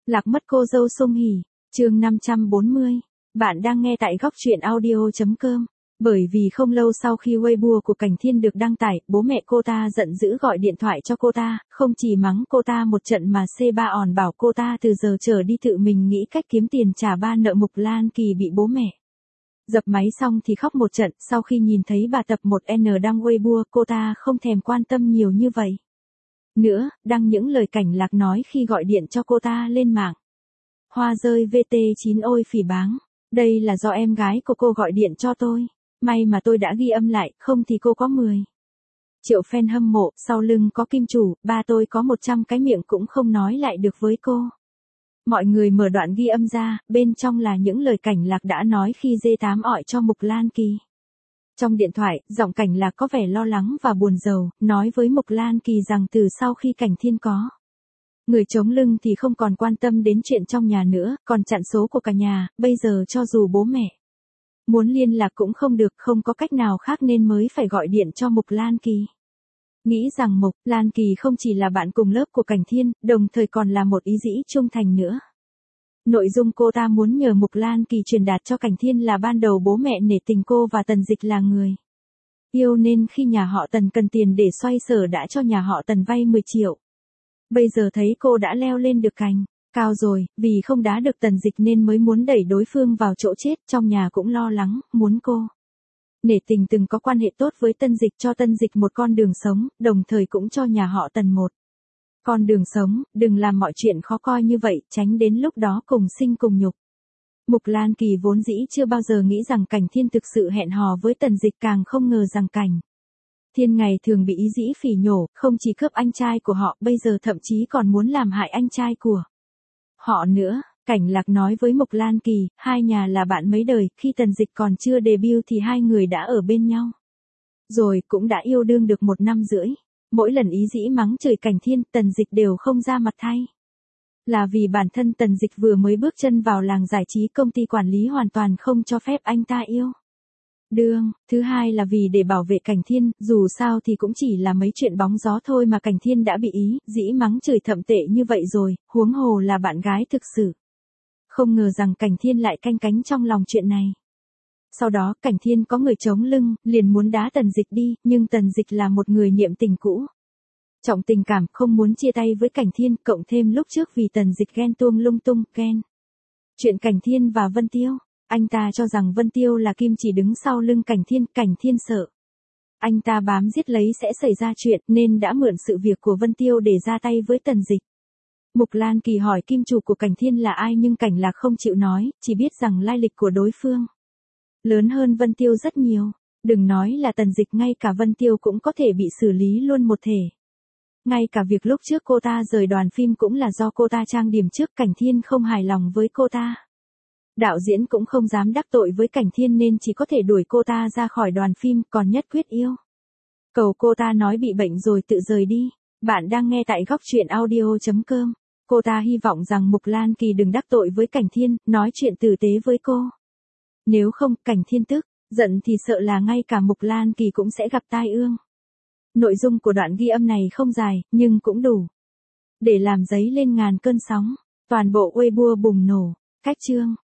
Lạc mất cô dâu Song Hỷ, chương 540. Bạn đang nghe tại góc truyện audio.com. Bởi vì không lâu sau khi Weibo của Cảnh Thiên được đăng tải, bố mẹ cô ta giận dữ gọi điện thoại cho cô ta, không chỉ mắng cô ta một trận mà C3 bảo cô ta từ giờ trở đi tự mình nghĩ cách kiếm tiền trả ba nợ Mục Lan Kỳ bị bố mẹ dập máy xong thì khóc một trận. Sau khi nhìn thấy bà tập 1N đăng Weibo, cô ta không thèm quan tâm nhiều như vậy nữa, đăng những lời cảnh lạc nói khi gọi điện cho cô ta lên mạng. Hoa rơi VT9 ôi phỉ báng. Đây là do em gái của cô gọi điện cho tôi. May mà tôi đã ghi âm lại, không thì cô có 10 triệu fan hâm mộ, sau lưng có kim chủ, ba tôi có 100 cái miệng cũng không nói lại được với cô. Mọi người mở đoạn ghi âm ra, bên trong là những lời cảnh lạc đã nói khi D8 ọi cho Mục Lan Kỳ. Trong điện thoại, giọng cảnh lạc có vẻ lo lắng và buồn rầu, nói với Mục Lan Kỳ rằng từ sau khi Cảnh Thiên có người chống lưng thì không còn quan tâm đến chuyện trong nhà nữa, còn chặn số của cả nhà, bây giờ cho dù bố mẹ muốn liên lạc cũng không được, không có cách nào khác nên mới phải gọi điện cho Mục Lan Kỳ. Nghĩ rằng Mục Lan Kỳ không chỉ là bạn cùng lớp của Cảnh Thiên, đồng thời còn là một ý dĩ trung thành nữa. Nội dung cô ta muốn nhờ Mục Lan Kỳ truyền đạt cho Cảnh Thiên là ban đầu bố mẹ nể tình cô và Tần Dịch là người yêu nên khi nhà họ Tần cần tiền để xoay sở đã cho nhà họ Tần vay 10 triệu. Bây giờ thấy cô đã leo lên được cành cao rồi, vì không đá được Tần Dịch nên mới muốn đẩy đối phương vào chỗ chết, trong nhà cũng lo lắng, muốn cô nể tình từng có quan hệ tốt với Tân Dịch, cho Tân Dịch một con đường sống, đồng thời cũng cho nhà họ Tần một con đường sống, đừng làm mọi chuyện khó coi như vậy, tránh đến lúc đó cùng sinh cùng nhục. Mục Lan Kỳ vốn dĩ chưa bao giờ nghĩ rằng Cảnh Thiên thực sự hẹn hò với Tần Dịch, càng không ngờ rằng Cảnh Thiên ngày thường bị ý dĩ phỉ nhổ, không chỉ cướp anh trai của họ, bây giờ thậm chí còn muốn làm hại anh trai của họ nữa. Cảnh lạc nói với Mục Lan Kỳ, hai nhà là bạn mấy đời, khi Tần Dịch còn chưa debut thì hai người đã ở bên nhau rồi, cũng đã yêu đương được 1 năm rưỡi. Mỗi lần ý dĩ mắng chửi Cảnh Thiên, Tần Dịch đều không ra mặt thay. Là vì bản thân Tần Dịch vừa mới bước chân vào làng giải trí, công ty quản lý hoàn toàn không cho phép anh ta yêu đương. Thứ hai là vì để bảo vệ Cảnh Thiên, dù sao thì cũng chỉ là mấy chuyện bóng gió thôi mà Cảnh Thiên đã bị ý dĩ mắng chửi thậm tệ như vậy rồi, huống hồ là bạn gái thực sự. Không ngờ rằng Cảnh Thiên lại canh cánh trong lòng chuyện này. Sau đó, Cảnh Thiên có người chống lưng, liền muốn đá Tần Dịch đi, nhưng Tần Dịch là một người niệm tình cũ, trọng tình cảm, không muốn chia tay với Cảnh Thiên, cộng thêm lúc trước vì Tần Dịch ghen tuông lung tung, ghen chuyện Cảnh Thiên và Vân Tiêu. Anh ta cho rằng Vân Tiêu là kim chỉ đứng sau lưng Cảnh Thiên sợ anh ta bám giết lấy sẽ xảy ra chuyện, nên đã mượn sự việc của Vân Tiêu để ra tay với Tần Dịch. Mục Lan Kỳ hỏi kim chủ của Cảnh Thiên là ai, nhưng Cảnh Lạc không chịu nói, chỉ biết rằng lai lịch của đối phương lớn hơn Vân Tiêu rất nhiều. Đừng nói là Tần Dịch, ngay cả Vân Tiêu cũng có thể bị xử lý luôn một thể. Ngay cả việc lúc trước cô ta rời đoàn phim cũng là do cô ta trang điểm trước, Cảnh Thiên không hài lòng với cô ta. Đạo diễn cũng không dám đắc tội với Cảnh Thiên nên chỉ có thể đuổi cô ta ra khỏi đoàn phim, còn nhất quyết yêu cầu cô ta nói bị bệnh rồi tự rời đi. Bạn đang nghe tại góc truyện audio.com. Cô ta hy vọng rằng Mục Lan Kỳ đừng đắc tội với Cảnh Thiên, nói chuyện tử tế với cô. Nếu không, Cảnh Thiên tức giận thì sợ là ngay cả Mục Lan Kỳ cũng sẽ gặp tai ương. Nội dung của đoạn ghi âm này không dài, nhưng cũng đủ để làm dấy lên ngàn cơn sóng. Toàn bộ Weibo bùng nổ. Cách chương